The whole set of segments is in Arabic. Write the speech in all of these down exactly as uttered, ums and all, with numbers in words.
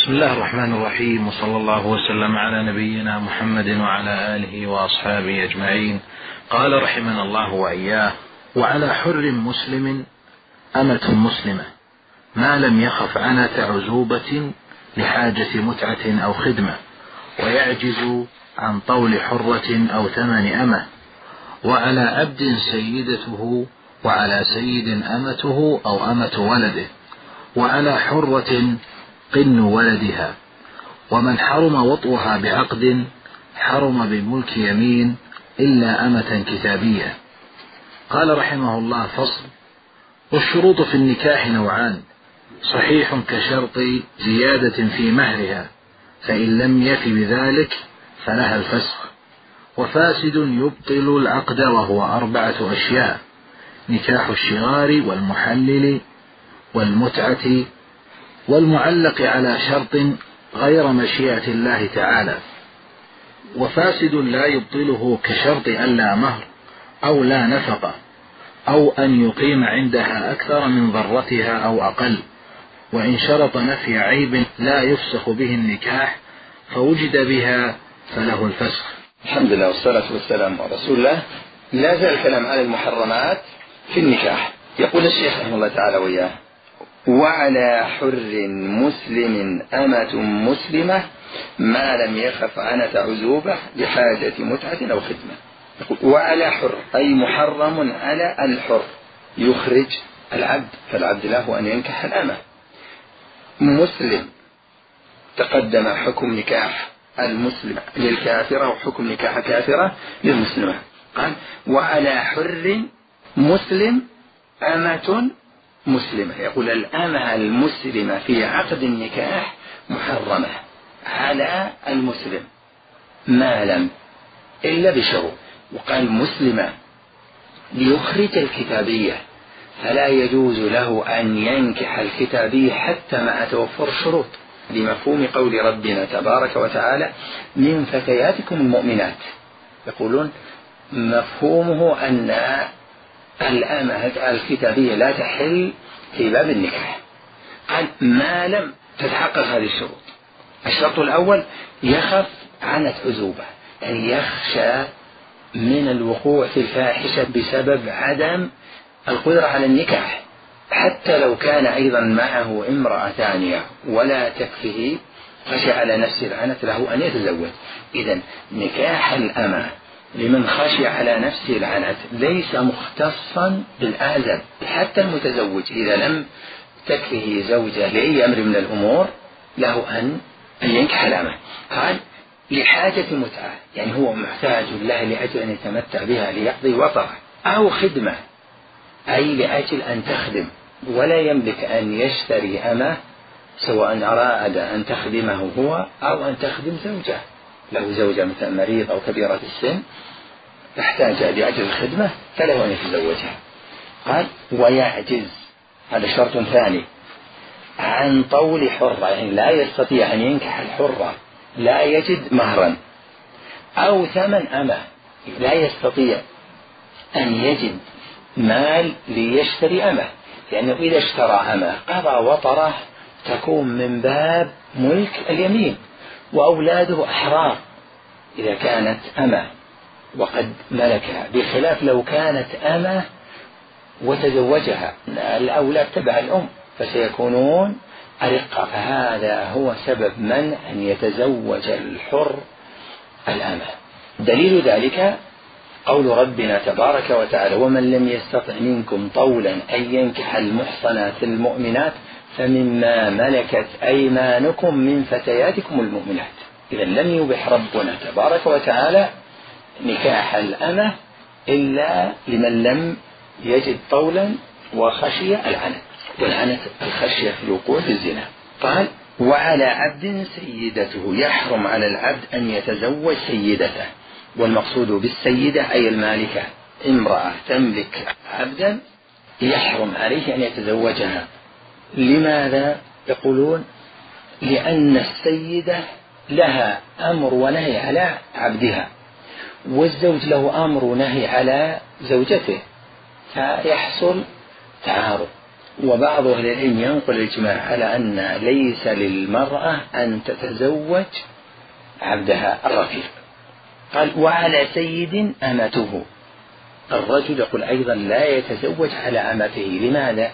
بسم الله الرحمن الرحيم، وصلى الله وسلم على نبينا محمد وعلى آله وأصحابه أجمعين. قال رحمنا الله وإياه: وعلى حر مسلم أمة مسلمة ما لم يخف عنة عزوبة لحاجة متعة أو خدمة، ويعجز عن طول حرة أو ثمن أمة، وعلى عبد سيدته، وعلى سيد أمته أو أمة ولده، وعلى حرة قن ولدها. ومن حرم وطئها بعقد حرم بملك يمين إلا أمة كتابية. قال رحمه الله: فصل. والشروط في النكاح نوعان: صحيح كشرط زيادة في مهرها، فإن لم يف بذلك فلها الفسخ، وفاسد يبطل العقد وهو أربعة أشياء: نكاح الشغار والمحلل والمتعة والمعلق على شرط غير مشيئة الله تعالى. وفاسد لا يبطله كشرط أن لا مهر أو لا نفقة، أو أن يقيم عندها أكثر من ضرتها أو أقل، وإن شرط نفي عيب لا يفسخ به النكاح فوجد بها فله الفسخ. الحمد لله والصلاة والسلام على رسول الله. لا زال الكلام على المحرمات في النكاح. يقول الشيخ رحمه الله تعالى وإياه: وعلى حر مسلم أمة مسلمة ما لم يخف عنة عزوبة لحاجة متعة أو خدمة. وعلى حر أي محرم على الحر يخرج العبد، فالعبد له أن ينكح الأمة. مسلم تقدم حكم نكاح المسلم للكافرة وحكم نكاح كافرة للمسلمة. قال: وعلى حر مسلم أمة مسلمة. يقول الأمة المسلمة في عقد النكاح محرمة على المسلم ما لم إلا بشروط. وقال مسلمة ليخرج الكتابية، فلا يجوز له أن ينكح الكتابية حتى مع توفر الشروط، لمفهوم قول ربنا تبارك وتعالى: من فتياتكم المؤمنات. يقولون مفهومه أن الأمة الكتابية لا تحل في باب النكاح. قال: ما لم تتحقق هذه الشروط. الشرط الأول يخف عنة عزوبة، يعني يخشى من الوقوع في الفاحشة بسبب عدم القدرة على النكاح، حتى لو كان أيضا معه امرأة ثانية ولا تكفيه خشى على نفسه العنة له أن يتزوج. إذن نكاح الأمة لمن خشي على نفسه العنت ليس مختصا بالآزل، حتى المتزوج إذا لم تكفه زوجة لأي أمر من الأمور له أن ينكح الأمة. قال: لحاجة متعة، يعني هو محتاج لها لأجل أن يتمتع بها ليقضي وطره، أو خدمة أي لأجل أن تخدم، ولا يملك أن يشتري أمة سواء أراد أن تخدمه هو أو أن تخدم زوجة، له زوجة مثل مريض أو كبيرة السن تحتاج لأجل الخدمة فله أن يتزوجها. قال: ويعجز، هذا شرط ثاني، عن طول حرة، يعني لا يستطيع أن ينكح الحرة، لا يجد مهرا، أو ثمن أمة، لا يستطيع أن يجد مال ليشتري أمة، لأنه يعني إذا اشترى أمة قضى وطره تكون من باب ملك اليمين، وأولاده أحرار إذا كانت أمة وقد ملكها، بخلاف لو كانت أمة وتزوجها، الأولاد تبع الأم فسيكونون أرقة. فهذا هو سبب منع أن يتزوج الحر الأمة. دليل ذلك قول ربنا تبارك وتعالى: ومن لم يستطع منكم طولا أن ينكح المحصنات المؤمنات فمما ملكت أيمانكم من فتياتكم المؤمنات. إذا لم يبح ربنا تبارك وتعالى نكاح الأمة إلا لمن لم يجد طولا وخشية العنت، والعنت الخشية في الوقوع في الزنا. قال: وعلى عبد سيدته، يحرم على العبد أن يتزوج سيدته، والمقصود بالسيدة أي المالكة، امرأة تملك عبدا يحرم عليه أن يتزوجها. لماذا؟ يقولون لأن السيدة لها أمر ونهي على عبدها، والزوج له أمر ونهي على زوجته، فيحصل تعارض. وبعض أهل العلم ينقل الإجماع على أن ليس للمرأة أن تتزوج عبدها الرقيق. قال وعلى سيد أمته. الرجل يقول أيضا لا يتزوج على أمته. لماذا؟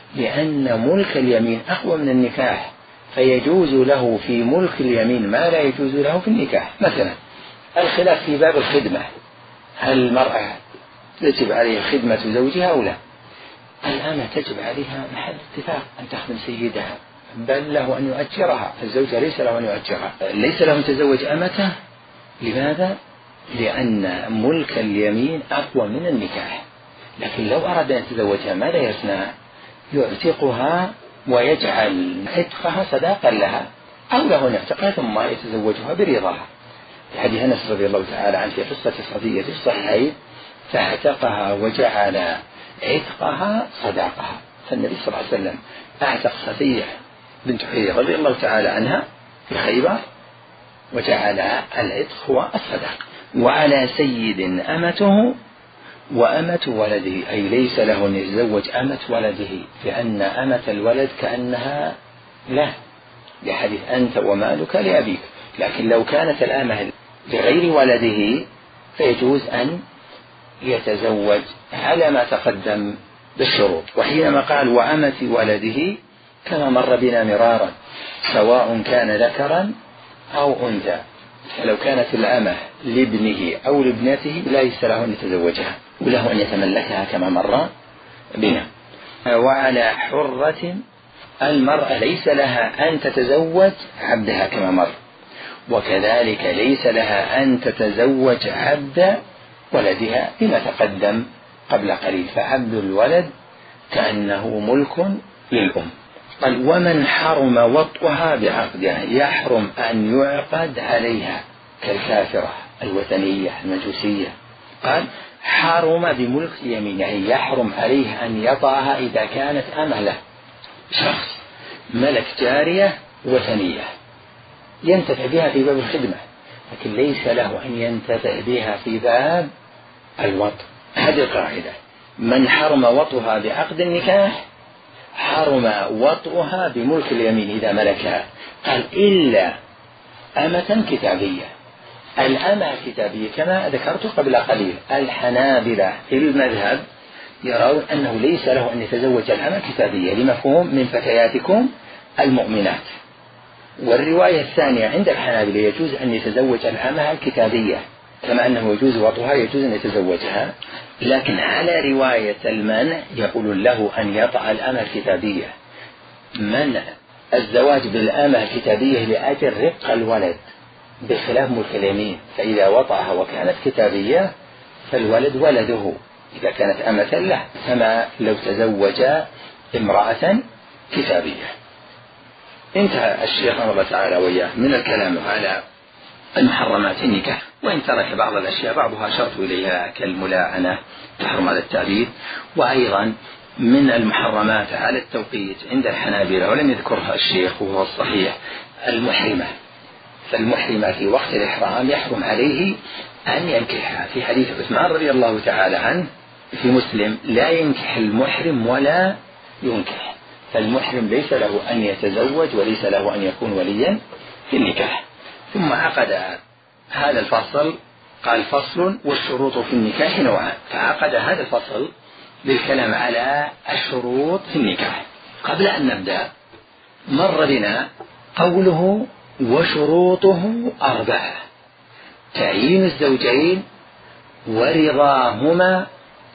لأن ملك اليمين أقوى من النكاح، فيجوز له في ملك اليمين ما لا يجوز له في النكاح. مثلا الخلاف في باب الخدمة، هل المرأة تجب عليها خدمة زوجها أو لا؟ الآن تجب عليها محل اتفاق أن تخدم سيدها، بل له أن يؤجرها. الزوجة ليس له أن يؤجرها، ليس له أن تزوج أمته. لماذا؟ لأن ملك اليمين أقوى من النكاح. لكن لو أراد أن يتزوجها ماذا يصنع؟ يعتقها ويجعل عتقها صداقا لها، أو له أن يعتقها ثم يتزوجها برضاها. في حديث أنس رضي الله تعالى عنه في قصة صفية في الصحيحين فاعتقها وجعل عتقها صداقها. فالنبي صلى الله عليه وسلم اعتق صفية بنت حيي رضي الله تعالى عنها في خيبر وجعل العتق هو الصداق. وعلى سيد أمته وأمة ولده، أي ليس له أن يتزوج أمة ولده، لأن أمة الولد كأنها له، لحديث أنت ومالك لأبيك. لكن لو كانت الأمة لغير ولده فيجوز أن يتزوج على ما تقدم بالشروط. وحينما قال وأمة ولده كما مر بنا مرارا سواء كان ذكرا أو أنثى، فلو كانت الأمة لابنه أو لابنته ليس له أن يتزوجها وله أن يتملكها كما مر بنا. وعلى حرة، المرأة ليس لها أن تتزوج عبدها كما مر، وكذلك ليس لها أن تتزوج عبد ولدها بما تقدم قبل قليل، فعبد الولد كأنه ملك للأم. قال ومن حرم وطئها بعقد، يعني يحرم أن يعقد عليها كالكافرة الوثنية المجوسية. قال حرم بملك يمين، يعني يحرم عليه أن يطأها إذا كانت أمة له. شخص ملك جارية وثنية ينتفع بها في باب الخدمة، لكن ليس له أن ينتفع بها في باب الوطء. هذه القاعدة، من حرم وطئها بعقد النكاح حرم وطئها بملك اليمين إذا ملكها. قال إلا أمة كتابية. الأمة الكتابية كما ذكرت قبل قليل الحنابلة في المذهب يرون أنه ليس له أن يتزوج الأمة الكتابية لمفهوم من فتياتكم المؤمنات. والرواية الثانية عند الحنابلة يجوز أن يتزوج الأمة الكتابية كما أنه يجوز وطئها يجوز أن يتزوجها، لكن على رواية المنع يقول له أن يطأ الأمة الكتابية. منع الزواج بالأمة الكتابية لأجل رق الولد بخلاف ملك اليمين، فإذا وطأها وكانت كتابية فالولد ولده إذا كانت أمة له، كما لو تزوج امرأة كتابية. انتهى الشيخ رحمه الله تعالى وإياه من الكلام على المحرمات النكاح، وإن ترك بعض الأشياء بعضها شرط إليها كالملاعنة تحرم على التعبيد، وأيضا من المحرمات على التوقيت عند الحنابلة ولم يذكرها الشيخ وهو الصحيح المحرمة. فالمحرمة في وقت الإحرام يحرم عليه أن ينكحها، في حديث عثمان رضي الله تعالى عنه في مسلم لا ينكح المحرم ولا ينكح. فالمحرم ليس له أن يتزوج وليس له أن يكون وليا في النكاح. ثم عقد هذا الفصل قال فصل والشروط في النكاح نوعان، فعقد هذا الفصل للكلام على الشروط في النكاح. قبل أن نبدأ مر بنا قوله وشروطه أربعة: تعيين الزوجين ورضاهما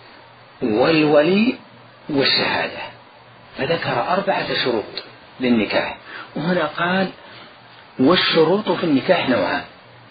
والولي والشهادة، فذكر أربعة شروط للنكاح. وهنا قال والشروط في النكاح نوعان،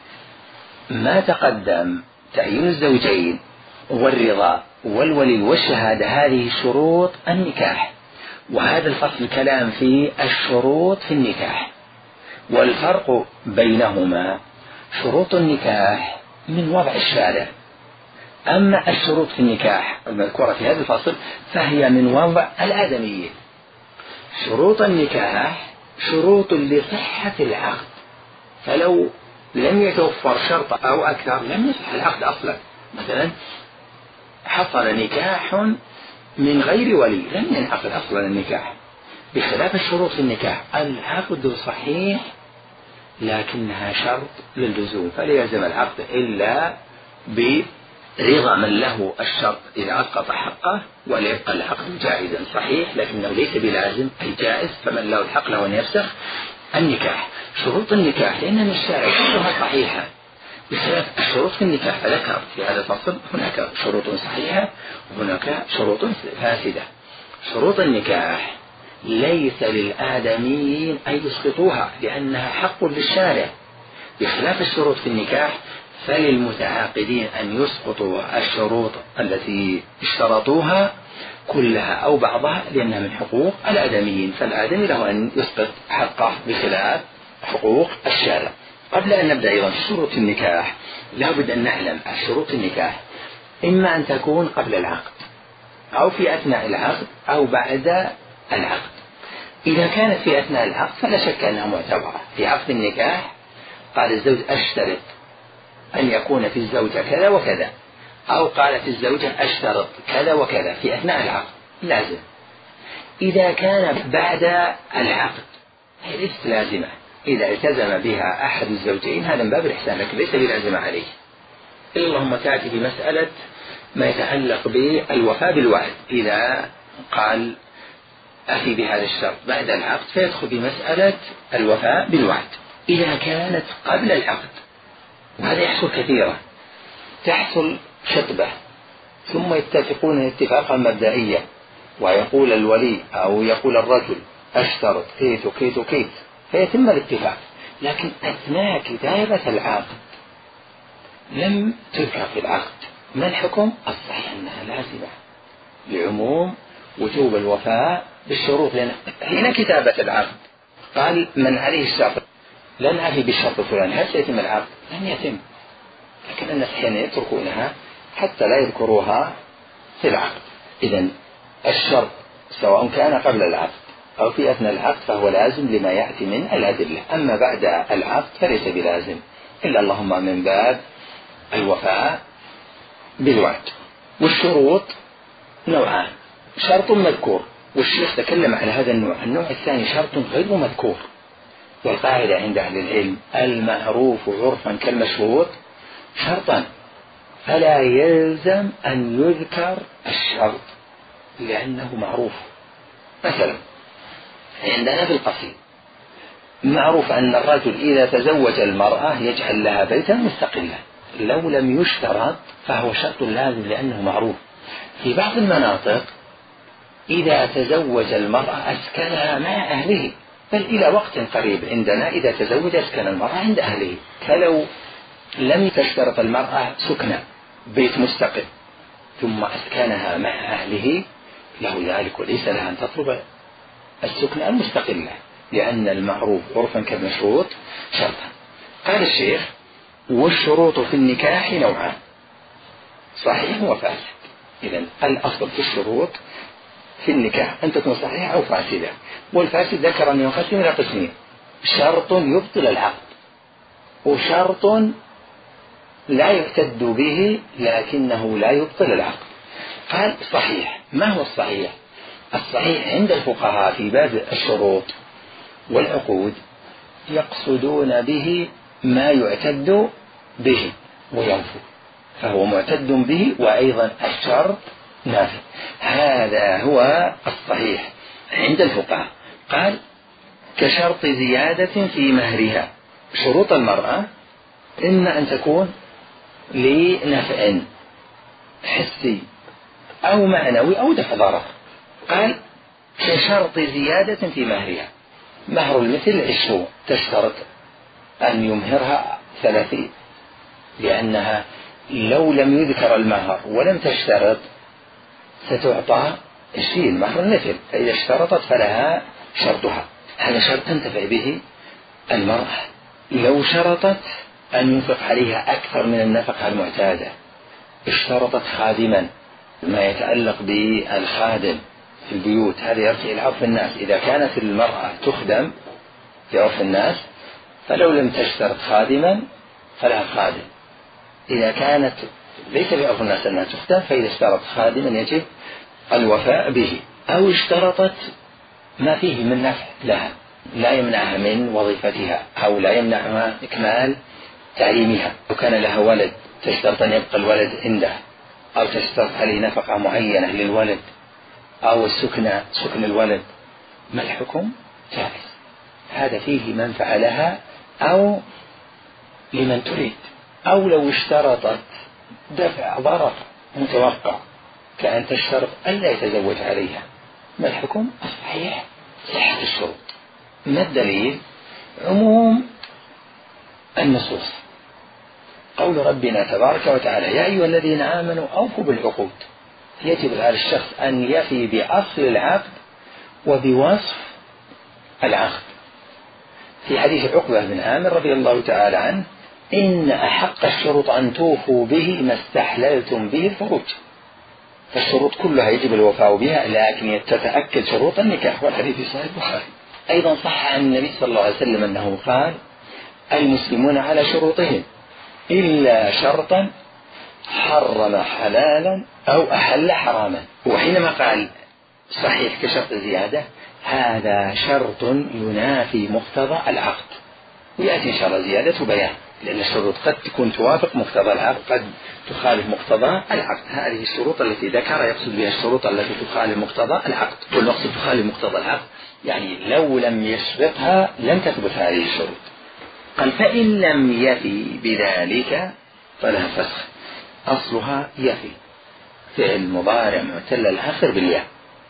ما تقدم تعيين الزوجين والرضا والولي والشهادة هذه شروط النكاح، وهذا الفصل كلام في الشروط في النكاح. والفرق بينهما شروط النكاح من وضع الشارع، أما الشروط في النكاح المذكورة في هذا الفصل فهي من وضع الآدميين. شروط النكاح شروط لصحة العقد، فلو لم يتوفر شرط أو أكثر لم يصح العقد أصلا. مثلا حصل نكاح من غير ولي لم ينعقد أصلا النكاح، بخلاف الشروط في النكاح. العقد صحيح لكنها شرط للزوم، فلا يلزم العقد إلا برضا من له الشرط إذا أسقط حقه، وليبقى العقد جائزا صحيح لكنه ليس بلازم أي جائز، فمن له الحق له أن يفسخ النكاح. شروط النكاح لأن الشارع كلها صحيحة، بخلاف الشروط في النكاح فذكر في هذا الفصل هناك شروط صحيحة وهناك شروط فاسدة. شروط النكاح ليس للآدميين أن يسقطوها لأنها حق للشارع، بخلاف الشروط في النكاح فللمتعاقدين أن يسقطوا الشروط التي اشترطوها كلها أو بعضها لأنها من حقوق الآدميين، فالآدمي له أن يسقط حقه بخلاف حقوق الشارع. قبل أن نبدأ أيضا شروط النكاح لا بد أن نعلم شروط النكاح إما أن تكون قبل العقد أو في أثناء العقد أو بعد العقد. إذا كانت في أثناء العقد فلا شك أنها معتبرة. في عقد النكاح قال الزوج أشترط أن يكون في الزوجة كذا وكذا، أو قالت الزوجة أشترط كذا وكذا في أثناء العقد لازم. إذا كان بعد العقد هي ليست لازمة، إذا التزم بها أحد الزوجين هذا من باب الإحسان لكن ليس بلازمة عليه، إلا اللهم تأتي بمسألة ما يتعلق بالوفاء بالوعد. إذا قال أفي بهذا الشرط بعد العقد فيدخل بمسألة الوفاء بالوعد. إذا كانت قبل العقد وهذا يحصل كثيرا، تحصل خطبة ثم يتفقون اتفاقا مبدئيا ويقول الولي أو يقول الرجل أشترط كيت وكيت وكيت فيتم الاتفاق، لكن أثناء كتابة العقد لم تذكر في العقد. ما الحكم؟ الصحيح أنها لازمة لعموم وجوب الوفاء بالشروط، لأن حين كتابة العقد قال من عليه الشرط لن أفي بالشرط الفلاني هل سيتم العقد؟ لن يتم، لكن الناس حين يتركونها حتى لا يذكروها في العقد. إذن الشرط سواء كان قبل العقد أو في أثناء العقد فهو لازم لما يأتي من الأدلة، أما بعد العقد فليس بلازم إلا اللهم من باب الوفاء بالوعد. والشروط نوعان، شرط مذكور والشيخ تكلم على هذا النوع. النوع الثاني شرط غير مذكور، والقاعدة عند أهل العلم المعروف عرفا كالمشهور شرطا فلا يلزم أن يذكر الشرط لأنه معروف. مثلا عندنا في القصيد معروف أن الرجل إذا تزوج المرأة يجعل لها بيتا مستقلا، لو لم يشترط فهو شرط لازم لأنه معروف. في بعض المناطق إذا تزوج المرأة أسكنها مع أهله، بل إلى وقت قريب عندنا إذا تزوج أسكن المرأة عند أهله، فلو لم تشترط المرأة سكنة بيت مستقل ثم أسكنها مع أهله له ذلك، وليس لها أن تطلب السكنة المستقلة لأن المعروف عرفا كالمشروط شرطا. قال الشيخ والشروط في النكاح نوعان صحيح وفاسد. إذن الأصل في الشروط في النكاح أن تكون صحيحة أو فاسدة، والفاسد ذكر أن ينقسم إلى قسمين، شرط يبطل العقد وشرط لا يعتد به لكنه لا يبطل العقد. قال صحيح. ما هو الصحيح؟ الصحيح عند الفقهاء في باب الشروط والعقود يقصدون به ما يعتد به وينفذ، فهو معتد به وأيضا الشرط نافذ. هذا هو الصحيح عند الفقهاء. قال كشرط زيادة في مهرها. شروط المرأة إما أن تكون لنفع حسي أو معنوي أو دفع ضرر. قال كشرط زيادة في مهرها، مهر المثل عشرون تشترط أن يمهرها ثلاثين، لأنها لو لم يذكر المهر ولم تشترط ستعطى عشرين مهر المثل، فإذا اشترطت فلها شرطها. هذا شرط تنتفع به المرأة. لو شرطت أن ينفق عليها أكثر من النفقة المعتادة، اشترطت خادما، ما يتعلق بالخادم في البيوت هذا يرجع إلى عرف الناس. إذا كانت المرأة تخدم في عرف الناس فلو لم تشترط خادما فلها خادم. إذا كانت ليس في عرف الناس أنها تخدم فإذا اشترط خادما يجب الوفاء به، أو اشترطت ما فيه من نفع لها لا يمنعها من وظيفتها أو لا يمنعها إكمال تعليمها. لو كان لها ولد تشترط أن يبقى الولد عنده، أو تشترط عليه نفقة معينة للولد، أو السكن سكن الولد، ما الحكم؟ جائز. هذا فيه منفعة لها أو لمن تريد. أو لو اشترطت دفع ضرر متوقع كأن تشترط ألا يتزوج عليها، ما الحكم؟ الصحيح صحة الشروط. ما الدليل؟ عموم النصوص، قول ربنا تبارك وتعالى: يا أيها الذين آمنوا أوفوا بالعقود. يجب على الشخص أن يفي بأصل العقد وبوصف العقد. في حديث عقبة بن عامر رضي الله تعالى عنه: إن أحق الشروط أن توفوا به ما استحللتم به الفروج. فالشروط كلها يجب الوفاء بها، لكن تتأكد شروط النكاح، والحديث في صحيح البخاري. أيضا صح عن النبي صلى الله عليه وسلم أنه قال: المسلمون على شروطهم إلا شرطا حرم حلالا أو أحل حراما. وحينما قال صحيح كشرط زيادة، هذا شرط ينافي مقتضى العقد، ويأتي إن شاء الله زيادة بيان، لأن الشروط قد تكون توافق مقتضى العقد، قد تخالف مقتضى العقد. هذه الشروط التي ذكر يقصد بها الشروط التي تخالف مقتضى العقد، والمقصد تخالف مقتضى العقد يعني لو لم يسبقها لم تثبت هذه الشروط. قال: فإن لم يفي بذلك فلها فسخ. أصلها يفي، فعل مضارع معتل الآخر بالياء،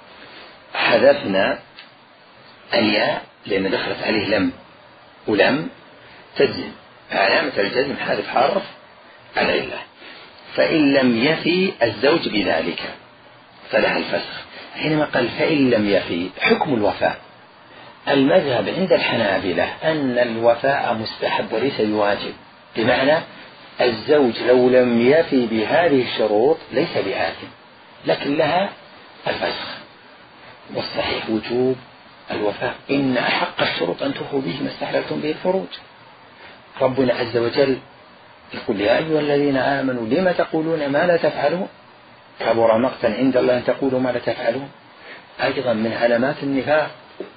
حذفنا الياء لأن دخلت عليه لم، ولم تجزم، علامة الجزم حذف حرف العلة. فإن لم يفي الزوج بذلك فلها الفسخ. حينما قال فإن لم يفي، حكم الوفاء. المذهب عند الحنابلة أن الوفاء مستحب وليس بواجب، بمعنى الزوج لو لم يفي بهذه الشروط ليس بآثم، لكن لها الفسخ. والصحيح وجوب الوفاء. إن أحق الشروط أن توفوا به ما استحللتم به الفروج. ربنا عز وجل يقول: يا أيها الذين آمنوا لما تقولون ما لا تفعلون كبر مقتا عند الله أن تقولوا ما لا تفعلون. أيضا من علامات النفاق: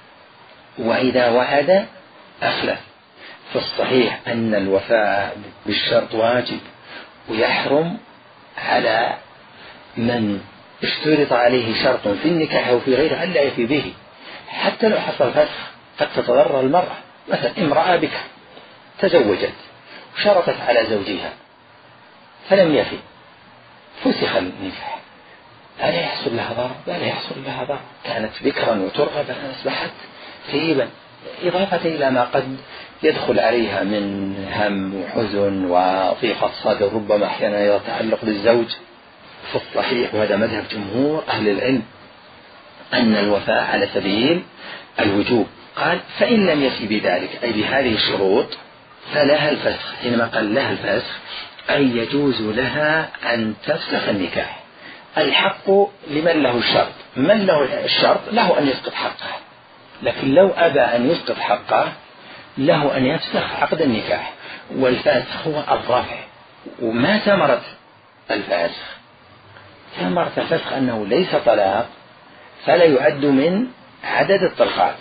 وإذا وعد أخلف. فالصحيح أن الوفاء بالشرط واجب، ويحرم على من اشترط عليه شرط في النكاح أو في غيره ألا يفي به، حتى لو حصل فسخ. قد تتضرر المرأة، مثلا امرأة بك تزوجت وشرطت على زوجها فلم يفي، فسخ النكاح، هل يحصل لها ضرر؟ لا يحصل لها ضرر. كانت بكرا وترغب أصبحت ثيبا، إضافة إلى ما قد يدخل عليها من هم وحزن وضيقة صدر، ربما أحيانا يتعلق بالزوج. فالصحيح، وهذا مذهب جمهور أهل العلم، أن الوفاء على سبيل الوجوب. قال: فإن لم يفي بذلك أي بهذه الشروط فلها الفسخ. حينما قال لها الفسخ أي يجوز لها أن تفسخ النكاح. الحق لمن له الشرط، من له الشرط له أن يسقط حقه، لكن لو أبى أن يسقط حقه له أن يفسخ عقد النكاح. والفاسخ هو الرافع. وما ثمرة الفاسخ؟ ثمرة الفسخ أنه ليس طلاق، فلا يعد من عدد الطلقات،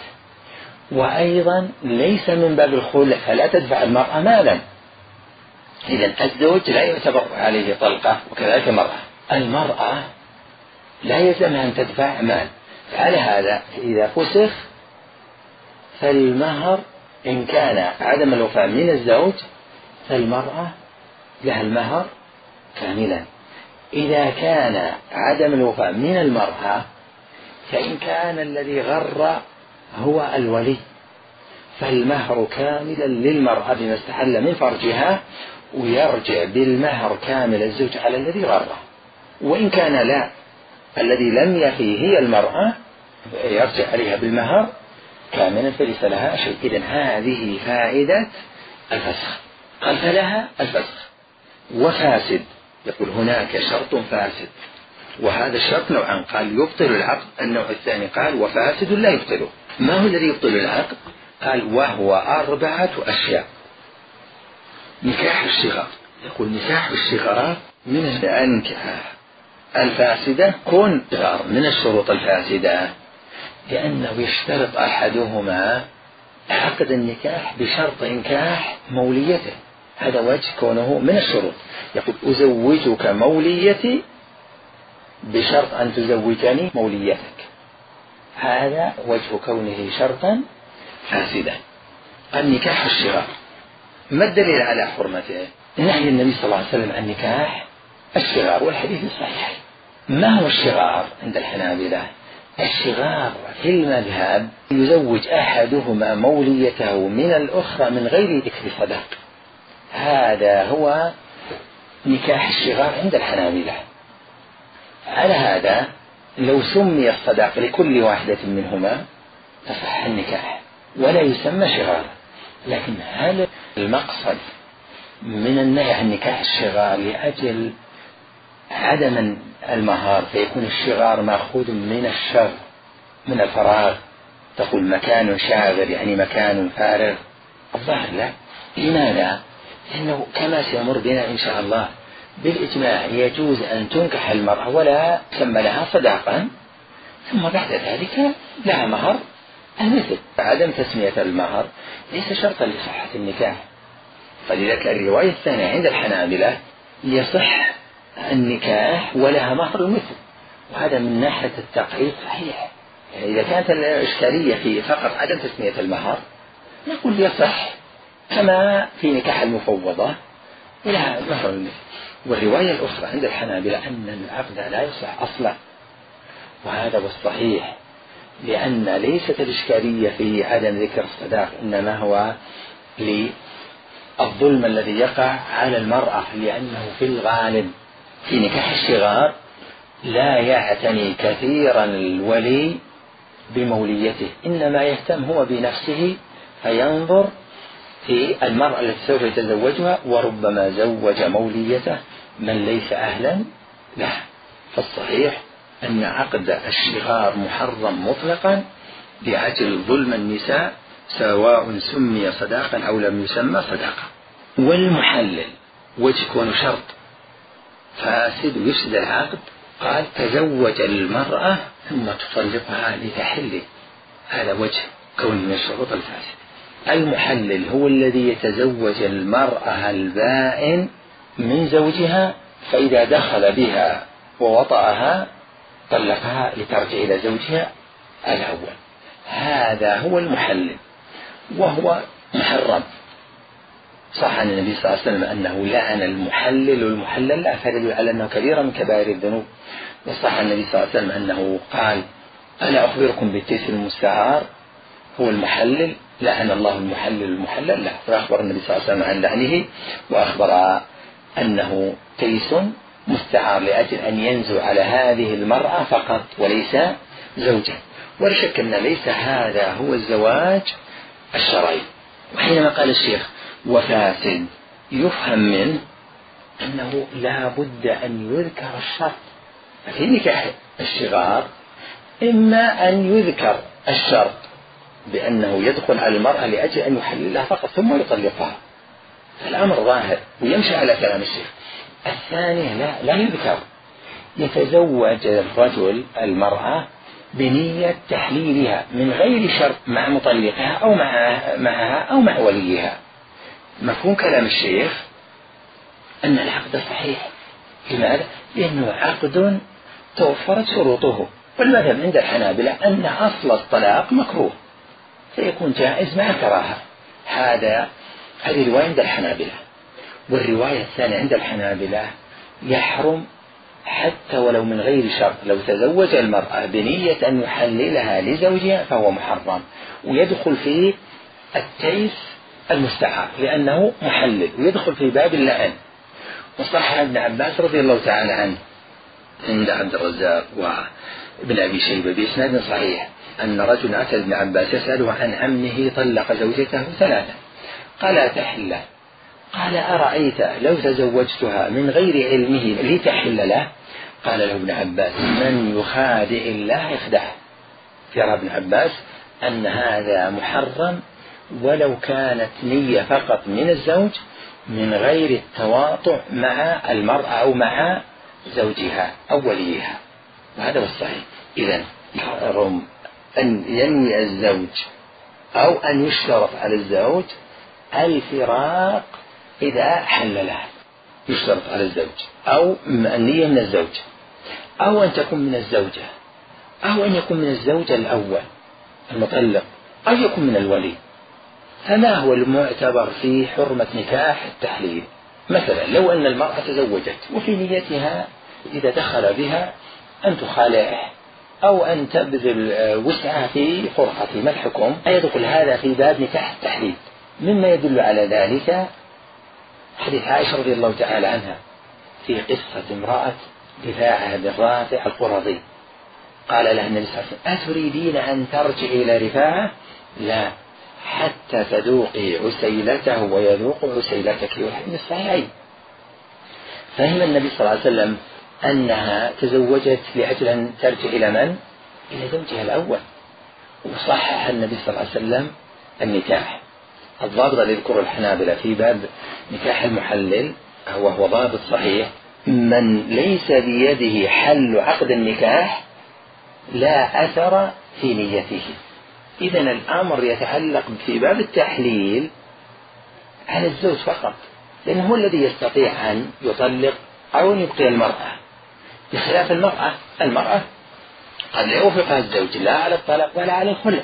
وأيضا ليس من باب الخلع، فلا تدفع المرأة مالا. إذن الزوج لا يعتبر عليه طلقة، وكذلك المرأة. المرأة لا يلزمها أن تدفع مال. فعلى هذا إذا فسخ فالمهر إن كان عدم الوفاء من الزوج فالمرأة لها المهر كاملا. إذا كان عدم الوفاء من المرأة فإن كان الذي غر هو الولي فالمهر كاملا للمرأة بما استحل من فرجها، ويرجع بالمهر كامل الزوج على الذي غره. وإن كان لا، الذي لم يفي هي المرأة، يرجع عليها بالمهر كاملا فليس لها شيء. إذن هذه فائدة الفسخ. قال: فلها الفسخ. وفاسد، يقول هناك شرط فاسد، وهذا الشرط نوعان. قال: يبطل العقد. النوع الثاني قال: وفاسد لا يبطله. ما هو الذي يبطل العقد؟ قال: وهو أربعة أشياء. نكاح الصغار، يقول نكاح الصغار من أنكح الفاسدة كون شغار من الشروط الفاسدة، لأنه يشترط أحدهما عقد النكاح بشرط إنكاح موليته، هذا وجه كونه من الشروط. يقول أزوجك موليتي بشرط أن تزوجني موليتك، هذا وجه كونه شرطا فاسدا. النكاح الشغار، ما الدليل على حرمته؟ نهي النبي صلى الله عليه وسلم عن نكاح الشغار، والحديث صحيح. ما هو الشغار عند الحنابلة؟ الشغار في المذهب يزوج أحدهما موليته من الأخرى من غير ذكر صداق، هذا هو نكاح الشغار عند الحنابلة. على هذا لو سمي الصداق لكل واحدة منهما تصح النكاح ولا يسمى شغار. لكن هل المقصد من النهي عن نكاح الشغار لأجل عدم المهار فيكون الشغار مأخوذ من الشغ من الفراغ، تقول مكان شاغر يعني مكان فارغ؟ الظاهر لا. لماذا؟ لأنه كما سيمر بنا إن شاء الله بالإجماع يجوز أن تنكح المرأة ولا تسمى لها صداقا، ثم بعد ذلك لها مهر المثل. عدم تسمية المهر ليس شرطا لصحة النكاح، فلذلك الرواية الثانية عند الحنابلة يصح النكاح ولها مهر المثل، وهذا من ناحية التقعيد صحيح. يعني إذا كانت الإشكالية في فقط عدم تسمية المهر نقول يصح كما في نكاح المفوضة ولها مهر المثل. والرواية الأخرى عند الحنابلة أن العقد لا يصح أصلا، وهذا هو الصحيح، لأن ليست الإشكالية في عدم ذكر الصداق، إنما هو للظلم الذي يقع على المرأة، لأنه في الغالب في نكاح الشغار لا يعتني كثيرا الولي بموليته، إنما يهتم هو بنفسه فينظر في المرأة التي سوف يتزوجها، وربما زوج موليته من ليس أهلا له. فالصحيح أن عقد الشغار محرم مطلقا لأجل ظلم النساء، سواء سمي صداقا أو لم يسمى صداقا. والمحلل وجه كون شرط فاسد ويفسد العقد، قال تزوج المرأة ثم تطلقها لتحل، هذا وجه كون من الشروط الفاسدة. المحلل هو الذي يتزوج المرأة البائن من زوجها، فإذا دخل بها ووطأها طلقها لترجع إلى زوجها الأول، هذا هو المحلل وهو محرم. صح عن النبي صلى الله عليه وسلم أنه لعن المحلل والمحلل لا، فدل على أنه كبيرة من كبائر الذنوب. وصح عن النبي صلى الله عليه وسلم أنه قال ألا أخبركم بالتيس المستعار هو المحلل، لعن الله المحلل والمحلل لا. فأخبر النبي صلى الله عليه وسلم عن لعنه، وأخبر أنه تيس مستعار لأجل أن ينزو على هذه المرأة فقط وليس زوجا. ولا شك أن ليس هذا هو الزواج الشرعي. وحينما قال الشيخ وفاسد يفهم منه أنه لا بد أن يذكر الشرط. في نكاح الشغار إما أن يذكر الشرط بأنه يدخل على المرأة لأجل أن يحللها فقط ثم يطلقها، الأمر ظاهر ويمشي على كلام الشيخ. الثاني لا, لا يذكر، يتزوج الرجل المرأة بنية تحليلها من غير شرط مع مطلقها أو مع معها أو مع وليها. مفهوم كلام الشيخ أن العقد صحيح. لماذا؟ لأنه عقد توفرت شروطه. والمذهب عند الحنابلة أن أصل الطلاق مكروه فيكون جائز مع كراهة. هذا هذه رواية عند الحنابلة. والرواية الثانية عند الحنابلة يحرم حتى ولو من غير شرط، لو تزوج المرأة بنية أن يحللها لزوجها فهو محرم، ويدخل في التيس المستعار لأنه محلل، ويدخل في باب اللعن. وصح ابن عباس رضي الله تعالى عنه عند عبد الرزاق وابن أبي شيبة بإسناد صحيح أن رجل أتى ابن عباس يسأله عن عمه طلق زوجته ثلاثة، قال تحل، قال أرأيت لو تزوجتها من غير علمه لتحل له؟ قال له ابن عباس من يخادع الله يخدعه. يرى ابن عباس أن هذا محرم ولو كانت نية فقط من الزوج من غير التواطؤ مع المرأة أو مع زوجها أو وليها، وهذا هو الصحيح. إذن يحرم أن ينوي الزوج أو أن يشترط على الزوج الفراق إذا حل لها، يشترط على الزوج أو النية من الزوج، أو أن تكون من الزوجة، أو أن يكون من الزوج الأول المطلق، أو يكون من الولي. فما هو المعتبر في حرمة نكاح التحليل؟ مثلا لو أن المرأة تزوجت وفي نيتها إذا دخل بها أن تخالعه أو أن تبذل وسعها في فرقته، ما الحكم؟ يدخل هذا في باب نكاح التحليل. مما يدل على ذلك حديث عائشة رضي الله تعالى عنها في قصة امرأة رفاعة بن رافع القرظي، قال لها النبي صلى الله عليه وسلم: أتريدين أن ترجعي إلى رفاعة؟ لا، حتى تذوقي عسيلته ويذوق عسيلتك، والحديث الصحيحين. فهم النبي صلى الله عليه وسلم أنها تزوجت لأجل أن ترجع إلى من؟ إلى زوجها الأول، وصحح النبي صلى الله عليه وسلم النكاح. الضابط الذي يذكر الحنابلة في باب نكاح المحلل هو هو ضابط صحيح: من ليس بيده حل عقد النكاح لا أثر في نيته. إذن الأمر يتعلق في باب التحليل على الزوج فقط، لأنه هو الذي يستطيع أن يطلق أو أن يبقي المرأة، بخلاف المرأة المرأة قد لا يوافقها الزوج لا على الطلاق ولا على الخلع.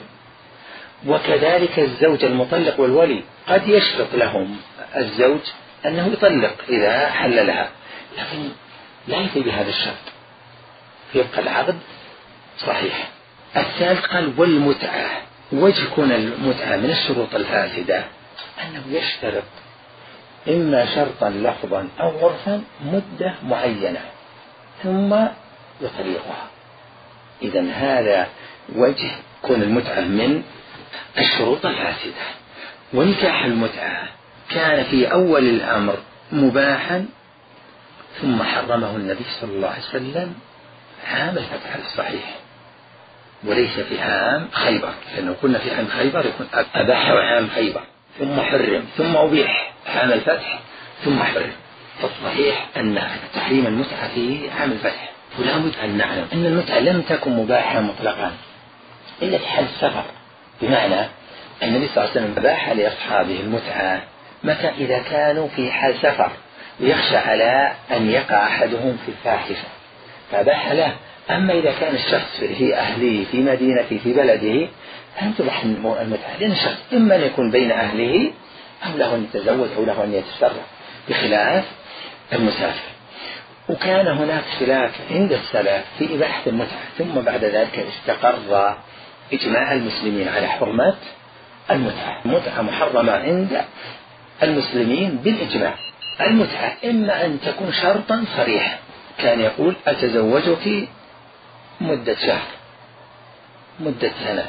وكذلك الزوج المطلق والولي قد يشترط لهم الزوج أنه يطلق إذا حل لها، لكن لا يفي بهذا الشرط، يبقى العقد صحيح. الثالث قال: والمتعة. وجه كون المتعة من الشروط الفاسدة أنه يشترط إما شرطا لفظا أو عرفا مدة معينة ثم يطلقها. إذن هذا وجه كون المتعة من الشروط الفاسدة. ونكاح المتعة كان في أول الأمر مباحا ثم حرمه النبي صلى الله عليه وسلم عام الفتح الصحيح، وليس في عام خيبر، لأنه كنا في عام خيبر يكون أباح عام خيبر ثم حرم ثم أبيح عام الفتح ثم حرم. فالصحيح أن تحريم المتعة في عام الفتح. ولا بد أن نعلم أن المتعة لم تكن مباحة مطلقا إلا في حال السفر، بمعنى النبي صلى الله عليه وسلم أباح لأصحابه المتعة متى إذا كانوا في حال سفر ويخشى على أن يقع أحدهم في الفاحشة فأباح له. أما إذا كان الشخص في أهله في مدينته في بلده فلم تباح المتعة، لأن الشخص إما أن يكون بين أهله أو له أن يتزوج أو له أن يتسرع، بخلاف المسافر. وكان هناك خلاف عند السلف في إباحة المتعة، ثم بعد ذلك استقر إجماع المسلمين على حرمة المتعة. المتعة محرمة عند المسلمين بالإجماع. المتعة إما أن تكون شرطا صريحا، كان يقول: أتزوجك مدة شهر، مدة سنة،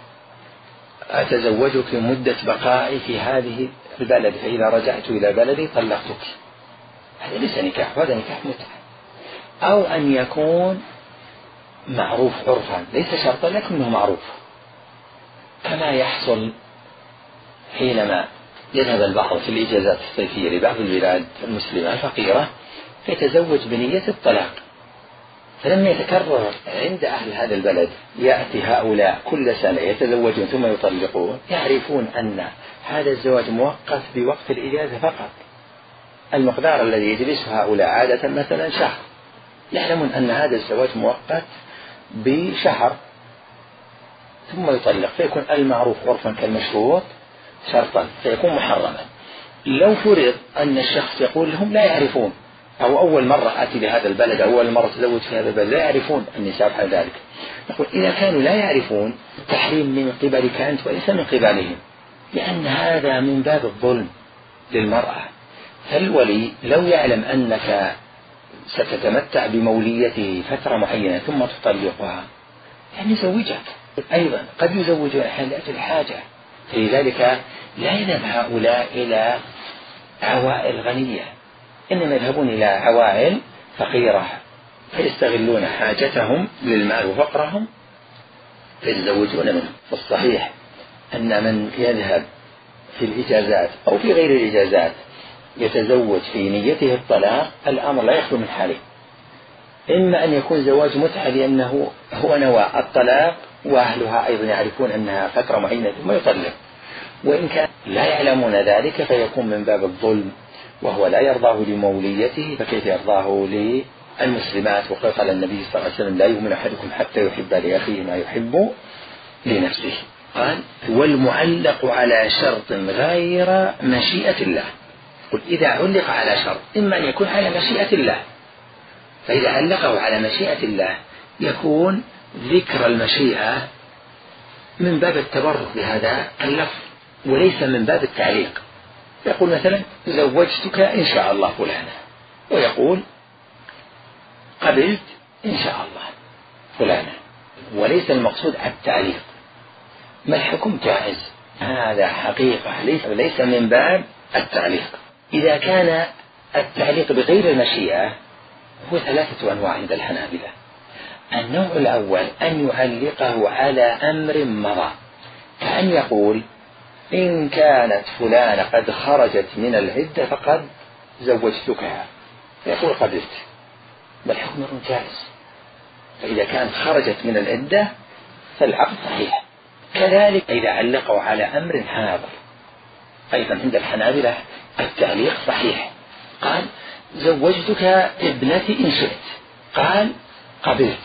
أتزوجك مدة بقائي في هذه البلد، فإذا رجعت إلى بلدي طلقتك. هذا ليس نكاح، هذا نكاح متعة. أو أن يكون معروف عرفا، ليس شرطا لكنه معروف، كما يحصل حينما يذهب البعض في الإجازات الصيفية لبعض البلاد المسلمة الفقيرة فيتزوج بنية الطلاق، فلما يتكرر عند أهل هذا البلد يأتي هؤلاء كل سنة يتزوجون ثم يطلقون، يعرفون أن هذا الزواج مؤقت بوقت الإجازة فقط. المقدار الذي يجلس هؤلاء عادة مثلا شهر، يعلمون أن هذا الزواج مؤقت بشهر ثم يطلق، فيكون المعروف عرفا كالمشروط شرطا، فيكون محرما. لو فرض أن الشخص يقول لهم لا يعرفون، أو أول مرة أتي لهذا البلد أو أول مرة تزوج في هذا البلد لا يعرفون النساء على ذلك، نقول إذا كانوا لا يعرفون التحريم من قبلك أنت وليس من قبلهم، لأن هذا من باب الظلم للمرأة. فالولي لو يعلم أنك ستتمتع بموليته فترة معينة ثم تطلقها يعني يزوجك. أيضا قد يزوج لأجل الحاجة، فلذلك لا يذهب هؤلاء إلى عوائل غنية، إنما يذهبون إلى عوائل فقيرة فيستغلون حاجتهم للمال وفقرهم فيتزوجون منهم. فالصحيح أن من يذهب في الإجازات أو في غير الإجازات يتزوج في نيته الطلاق الأمر لا يخلو من حاله، إما أن يكون زواج متعة لأنه هو نوى الطلاق وأهلها أيضا يعرفون أنها فترة معينة ثم يطلق، وإن كان لا يعلمون ذلك فيكون من باب الظلم، وهو لا يرضاه لموليته فكيف يرضاه للمسلمات. وقال قال النبي صلى الله عليه وسلم: لا يؤمن أحدكم حتى يحب لأخيه ما يحب لنفسه. قال: والمعلق على شرط غير مشيئة الله. قل إذا علق على شرط إما أن يكون على مشيئة الله، فإذا علقه على مشيئة الله يكون ذكر المشيئة من باب التبرك بهذا اللفظ وليس من باب التعليق. يقول مثلا: زوجتك إن شاء الله فلانة، ويقول: قبلت إن شاء الله فلانة، وليس المقصود التعليق. ما الحكم جائز، هذا حقيقة ليس, ليس من باب التعليق. إذا كان التعليق بغير المشيئة هو ثلاثة أنواع عند الحنابلة. النوع الأول أن يعلقه على أمر مضى، كأن يقول: إن كانت فلانة قد خرجت من العدة فقد زوجتكها، يقول: قبلت، والحكم جائز. فإذا كانت خرجت من العدة فالعقد صحيح. كذلك إذا علقوا على أمر حاضر أيضا عند الحنابلة التعليق صحيح. قال: زوجتك ابنتي إن شئت، قال: قبلت،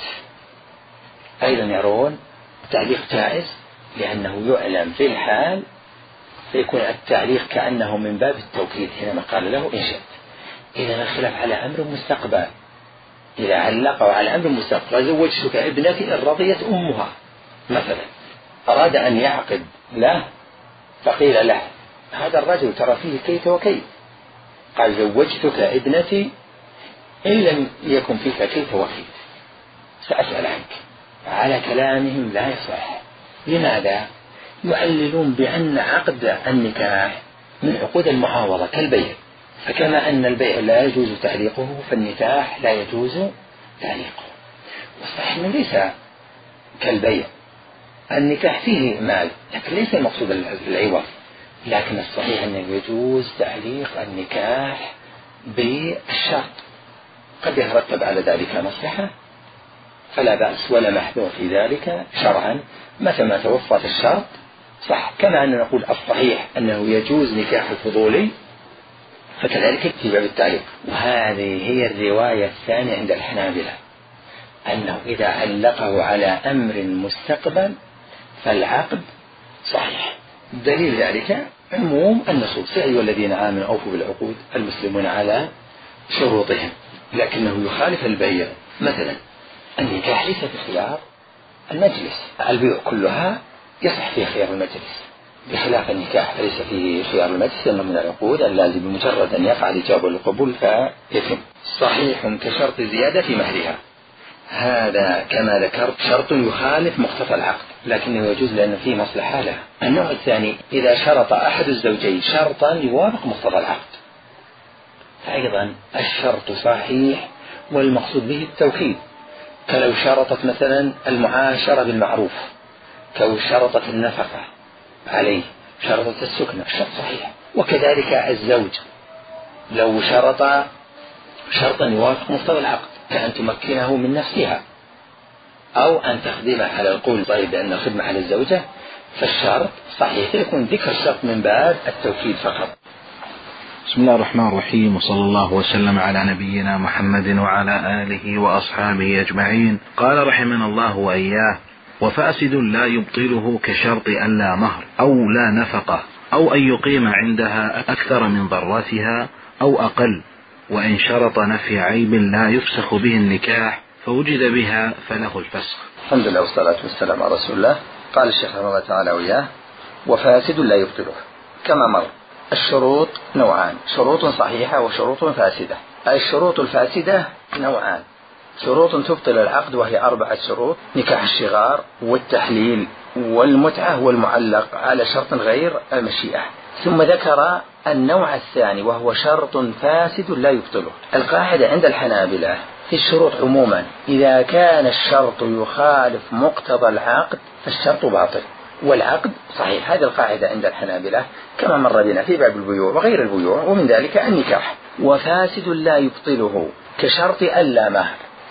أيضا يرون التعليق جائز لأنه يعلم في الحال، فيكون التعليق كأنه من باب التوكيد حينما قال له إن شئت. إذا الخلاف على أمر مستقبل، إذا علقوا على أمر مستقبل: زوجتك ابنتي إن رضيت أمها مثلا، أراد أن يعقد له فقيل له: هذا الرجل ترى فيه كيت وكيت، قال: زوجتك ابنتي إن لم يكن فيك كيت وكيت سأسأل عنك. على كلامهم لا يصح. لماذا؟ يعللون بأن عقد النكاح من عقود المعاوضة كالبيع، فكما أن البيع لا يجوز تعليقه فالنكاح لا يجوز تعليقه. والصحيح أنه ليس كالبيع، النكاح فيه مال لكن ليس المقصود العوض، لكن الصحيح أنه يجوز تعليق النكاح بالشرط، قد يترتب على ذلك مصلحة فلا بأس ولا محذور في ذلك شرعا متى ما توفرت الشرط صح. كما أن نقول الصحيح أنه يجوز نكاح الفضولي فكذلك في باب التعليق. وهذه هي الرواية الثانية عند الحنابلة، أنه إذا علقه على أمر مستقبل فالعقد صحيح. دليل ذلك عموم النصوص: يا أيها الذين آمنوا أوفوا بالعقود المسلمون على شروطهم، لكنه يخالف البيع. مثلا النكاح ليس بخيار المجلس، البيوع كلها يصح فيها خيار المجلس، بخلاف النكاح فليس فيه خيار المجلس لأنه من العقود اللازم بمجرد أن يقع الإجابة والقبول فيتم. صحيح كشرط زيادة في مهرها، هذا كما ذكرت شرط يخالف مقتضى العقد لكنه يجوز لأنه فيه مصلحة له. النوع الثاني إذا شرط أحد الزوجين شرطا يوافق مقتضى العقد فأيضا الشرط صحيح والمقصود به التوكيد، كلو شرطت مثلا المعاشرة بالمعروف، كلو شرطت النفقة عليه، شرطت السكنة، الشرط صحيح. وكذلك الزوج لو شرط شرطا يوافق مقتضى العقد كأن تمكنه من نفسها أو أن تخدمه على القول طيب بأن الخدمة على الزوجة فالشرط صحيح، يكون ذكر الشرط من باب التوكيد فقط. بسم الله الرحمن الرحيم، وصلى الله وسلم على نبينا محمد وعلى آله وأصحابه أجمعين. قال رحمنا الله وإياه: وفاسد لا يبطله كشرط أن لا مهر أو لا نفقة أو أن يقيم عندها أكثر من ضراتها أو أقل، وإن شرط نفي عيب لا يفسخ به النكاح فوجد بها فله الفسخ. الحمد لله والصلاة والسلام على رسول الله. قال الشيخ رحمه الله تعالى وإياه: وفاسد لا يبطله كما مر. الشروط نوعان: شروط صحيحة وشروط فاسدة. أي الشروط الفاسدة نوعان: شروط تبطل العقد وهي أربعة شروط: نكاح الشغار والتحليل والمتعة والمعلق على شرط غير المشيئة. ثم ذكر النوع الثاني وهو شرط فاسد لا يبطله. القاعدة عند الحنابلة في الشروط عموما إذا كان الشرط يخالف مقتضى العقد فالشرط باطل والعقد صحيح. هذه القاعدة عند الحنابلة كما مر بنا في باب البيوع وغير البيوع، ومن ذلك النكاح. وفاسد لا يبطله كشرط ألا مهر،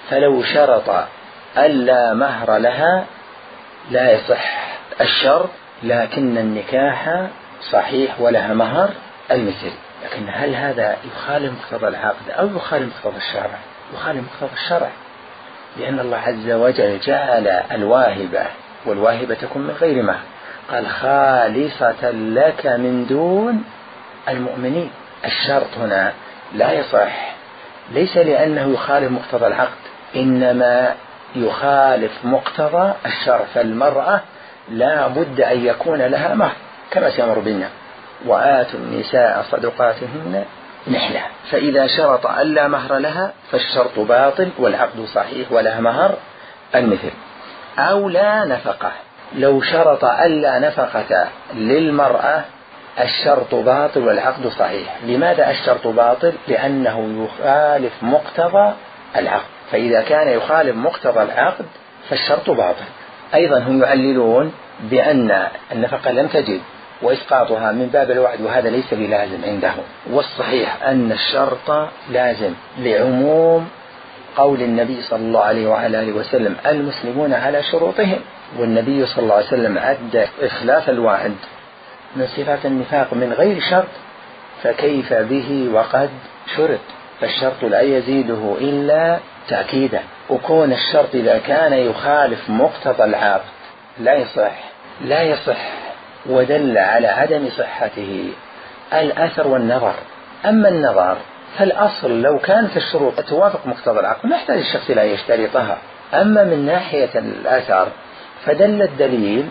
فلو شرط ألا مهر لها لا يصح الشرط، لكن النكاح صحيح ولها مهر المثل. لكن هل هذا يخالف مقتضى العقد أو يخالف مقتضى الشرع؟ يخالف مقتضى الشرع، لأن الله عز وجل جعل الواهبة، والواهبة تكون من غير مهر، قال خالصة لك من دون المؤمنين. الشرط هنا لا يصح، ليس لأنه يخالف مقتضى العقد، إنما يخالف مقتضى الشرع. فالمرأة لا بد أن يكون لها مهر كما سيمر بنا، وآتوا النساء صدقاتهن نحلة. فإذا شرط ألا مهر لها فالشرط باطل والعقد صحيح ولها مهر المثل. أو لا نفقة، لو شرط ألا نفقة للمرأة الشرط باطل والعقد صحيح. لماذا الشرط باطل؟ لأنه يخالف مقتضى العقد، فإذا كان يخالف مقتضى العقد فالشرط باطل. أيضا هم يعللون بأن النفقة لم تجد وإسقاطها من باب الوعد، وهذا ليس بلازم عندهم. والصحيح أن الشرط لازم لعموم قول النبي صلى الله عليه وعلى آله وسلم المسلمون على شروطهم، والنبي صلى الله عليه وسلم عد إخلاف الوعد من صفات النفاق من غير شرط، فكيف به وقد شرط؟ فالشرط لا يزيده إلا تأكيدا. وكون الشرط إذا كان يخالف مقتضى العقد لا يصح لا يصح ودل على عدم صحته الأثر والنظر. أما النظر فالأصل لو كانت الشروط توافق مقتضى العقد ما يحتاج الشخص لا يشترطها. أما من ناحية الأثر فدل الدليل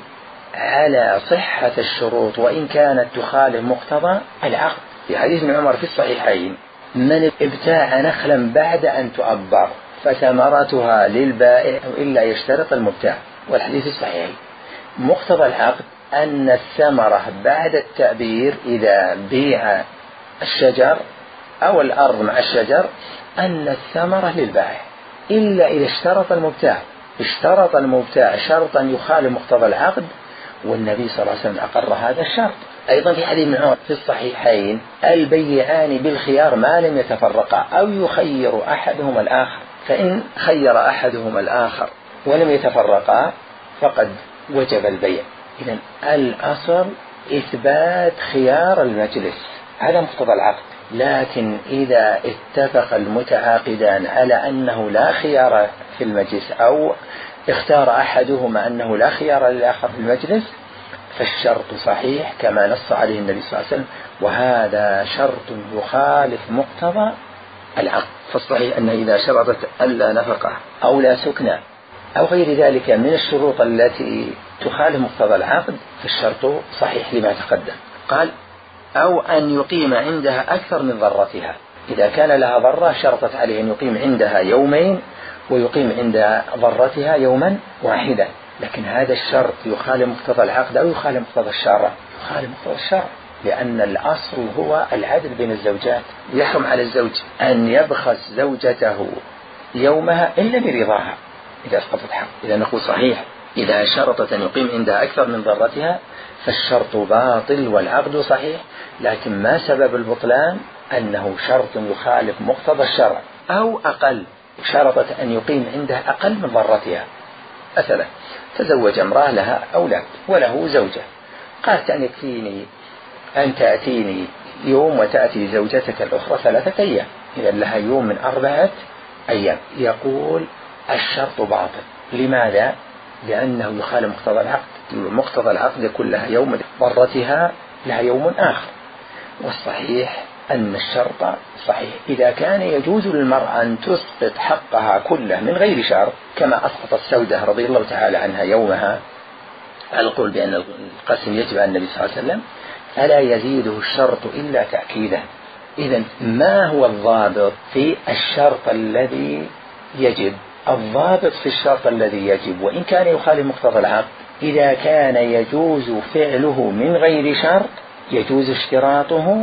على صحة الشروط وإن كانت تخالف مقتضى العقد. في حديث ابن عمر في الصحيحين: من ابتاع نخلا بعد أن تؤبر فثمرتها للبائع إلا يشترط المبتاع. والحديث الصحيح مقتضى العقد أن الثمرة بعد التأبير إذا بيع الشجر أو الأرض مع الشجر أن الثمرة للبائع إلا إذا اشترط المبتاع. اشترط المبتاع شرطا يخالف مقتضى العقد، والنبي صلى الله عليه وسلم أقر هذا الشرط. أيضا في حديث ابن عمر في الصحيحين: البيعان بالخيار ما لم يتفرقا أو يخير أحدهما الآخر، فإن خير أحدهما الآخر ولم يتفرقا فقد وجب البيع. إذن الأصل إثبات خيار المجلس، هذا مقتضى العقد. لكن إذا اتفق المتعاقدان على أنه لا خيار في المجلس أو اختار أحدهما أنه لا خيار للآخر في المجلس فالشرط صحيح كما نص عليه النبي صلى الله عليه وسلم، وهذا شرط يخالف مقتضى العقد. فالصحيح أن إذا شرطت ألا نفقة أو لا سكنى أو غير ذلك من الشروط التي تخالف مقتضى العقد فالشرط صحيح لما تقدم. قال: أو أن يقيم عندها أكثر من ضرتها. إذا كان لها ضرة شرطت عليه أن يقيم عندها يومين ويقيم عند ضرتها يوما واحدا، لكن هذا الشرط يخالف مقتضى العقد أو يخالف مقتضى الشرع؟ يخالف مقتضى الشرع، لأن الأصل هو العدل بين الزوجات. يحرم على الزوج أن يبخس زوجته يومها إلا برضاها إذا أسقطت حق. إذا نقول صحيح إذا شرطت أن يقيم عندها أكثر من ضرتها فالشرط باطل والعقد صحيح، لكن ما سبب البطلان؟ أنه شرط يخالف مقتضى الشرع. أو أقل، شرطت أن يقيم عندها أقل من ضرتها. مثلا تزوج امرأة لها أولاد وله زوجة، قالت أن يكفيني أن تأتيني يوم وتأتي زوجتك الأخرى ثلاثة أيام، إذا لها يوم من أربعة أيام. يقول الشرط باطل. لماذا؟ لأنه يخالف مقتضى العقد. مقتضى العقد يكون لها يوم، ضرتها لها يوم آخر. والصحيح أن الشرط صحيح. إذا كان يجوز للمرأة أن تسقط حقها كله من غير شرط كما أسقطت سودة رضي الله تعالى عنها يومها، القول بأن القسم يجب على النبي صلى الله عليه وسلم، فلا يزيده الشرط إلا تأكيدا. إذن ما هو الضابط في الشرط الذي يجب؟ الضابط في الشرط الذي يجب وإن كان يخالف مقتضى العقد إذا كان يجوز فعله من غير شرط يجوز اشتراطه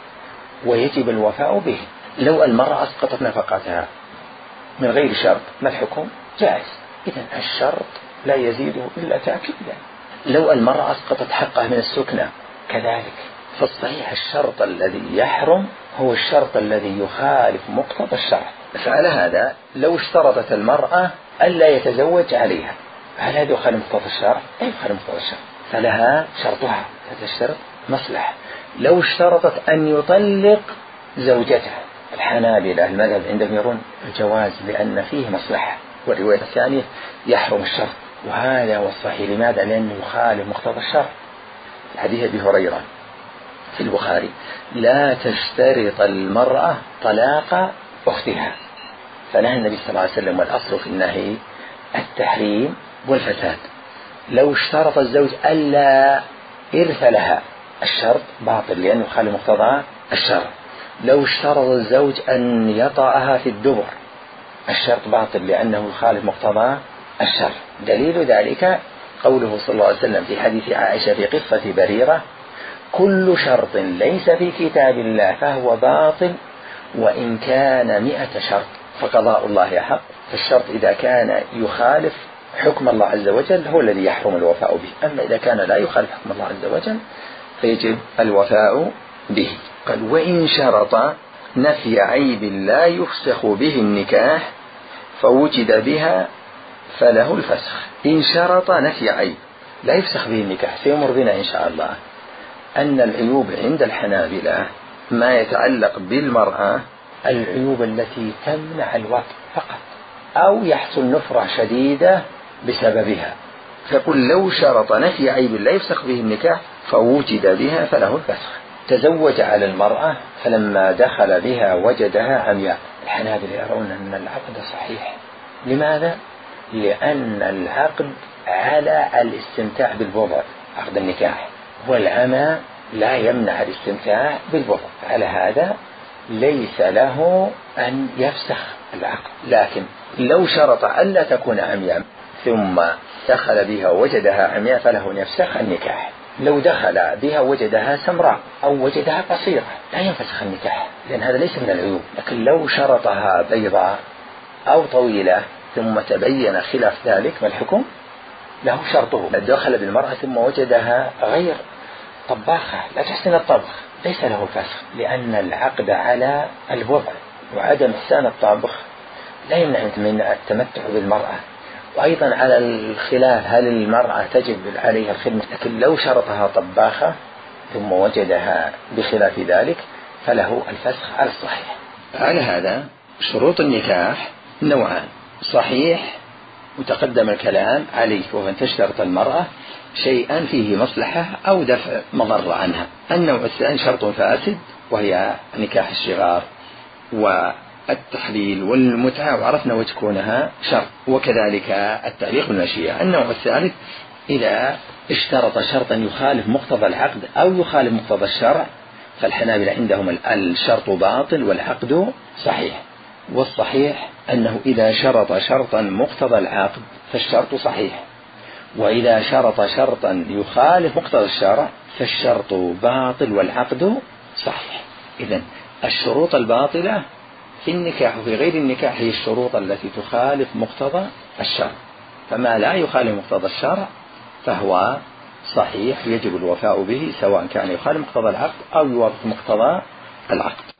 ويجب الوفاء به. لو المرأة أسقطت نفقتها من غير شرط ما الحكم؟ جائز. إذن الشرط لا يزيده إلا تأكيدا. لو المرأة أسقطت حقها من السكنة كذلك. فالصحيح الشرط الذي يحرم هو الشرط الذي يخالف مقتضى الشرع. فعلى هذا لو اشترطت المرأة ألا يتزوج عليها، هل هذا يخالف مقتضى الشرع؟ لا يخالف مقتضى الشرع، فلها شرطها، هذا الشرط مصلحة. لو اشترطت أن يطلق زوجته، الحنابلة المذهب عندهم يرون الجواز لأن فيه مصلحة، والرواية الثانية يحرم الشرط، وهذا هو الصحيح. لماذا؟ لأنه يخالف مقتضى الشرع. حديث أبي هريرة في البخاري: لا تشترط المرأة طلاق أختها، فنهى النبي صلى الله عليه وسلم، والأصل في النهي التحريم والفساد. لو اشترط الزوج ألا إرث لها، الشرط باطل لأنه يخالف مقتضى الشرع. لو اشترط الزوج أن يطأها في الدبر، الشرط باطل لأنه يخالف مقتضى الشرع. دليل ذلك قوله صلى الله عليه وسلم في حديث عائشة في قصة بريرة: كل شرط ليس في كتاب الله فهو باطل وإن كان مئة شرط فقضاء الله حق. فالشرط إذا كان يخالف حكم الله عز وجل هو الذي يحرم الوفاء به، أما إذا كان لا يخالف حكم الله عز وجل فيجب الوفاء به. قال: وإن شرط نفي عيب لا يفسخ به النكاح فوجد بها فله الفسخ. إن شرط نفي عيب لا يفسخ به النكاح، سيمر بنا إن شاء الله أن العيوب عند الحنابلة ما يتعلق بالمرأة العيوب التي تمنع الوطء فقط، أو يحصل نفرة شديدة بسببها. فقل: لو شرط نفي عيب لا يفسخ به النكاح فوجد بها فله الفسخ. تزوج على المرأة فلما دخل بها وجدها عمياء، الحنابلة يرون أن العقد صحيح. لماذا؟ لأن العقد على الاستمتاع بالبضع، عقد النكاح، والعمى لا يمنع الاستمتاع بالبضع، على هذا ليس له أن يفسخ العقد. لكن لو شرط ألا تكون عمياء ثم دخل بها وجدها عمياء فله أن يفسخ النكاح. لو دخل بها وجدها سمراء أو وجدها قصيرة لا ينفسخ النكاح، لأن هذا ليس من العيوب. لكن لو شرطها بيضاء أو طويلة ثم تبين خلاف ذلك، ما الحكم؟ له شرطه. دخل بالمرأة ثم وجدها غير طباخة لا تحسن الطبخ، ليس له الفسخ، لأن العقد على الوضع، وعدم إحسان الطبخ لا يمنع من التمتع بالمرأة. وأيضا على الخلاف هل المرأة تجب عليها الخدمة، لكن لو شرطها طباخة ثم وجدها بخلاف ذلك فله الفسخ على الصحيح. على هذا شروط النكاح نوعان: صحيح وتقدم الكلام عليه، وهو أن تشترط المرأة شيئا فيه مصلحة أو دفع مضرة عنها. النوع الثاني شرط فاسد، وهي نكاح الشغار والتحليل والمتعة، وعرفنا وجه كونها شرط، وكذلك التعليق بالمشيئة. النوع الثالث إذا اشترط شرطا يخالف مقتضى العقد أو يخالف مقتضى الشرع، فالحنابلة عندهم الشرط باطل والعقد صحيح. والصحيح أنه إذا شرط شرطا مقتضى العقد فالشرط صحيح، وإذا شرط شرطا يخالف مقتضى الشرع فالشرط باطل والعقد صحيح. إذن الشروط الباطلة في النكاح وفي غير النكاح هي الشروط التي تخالف مقتضى الشرع، فما لا يخالف مقتضى الشرع فهو صحيح يجب الوفاء به، سواء كان يخالف مقتضى العقد أو يوافق مقتضى العقد.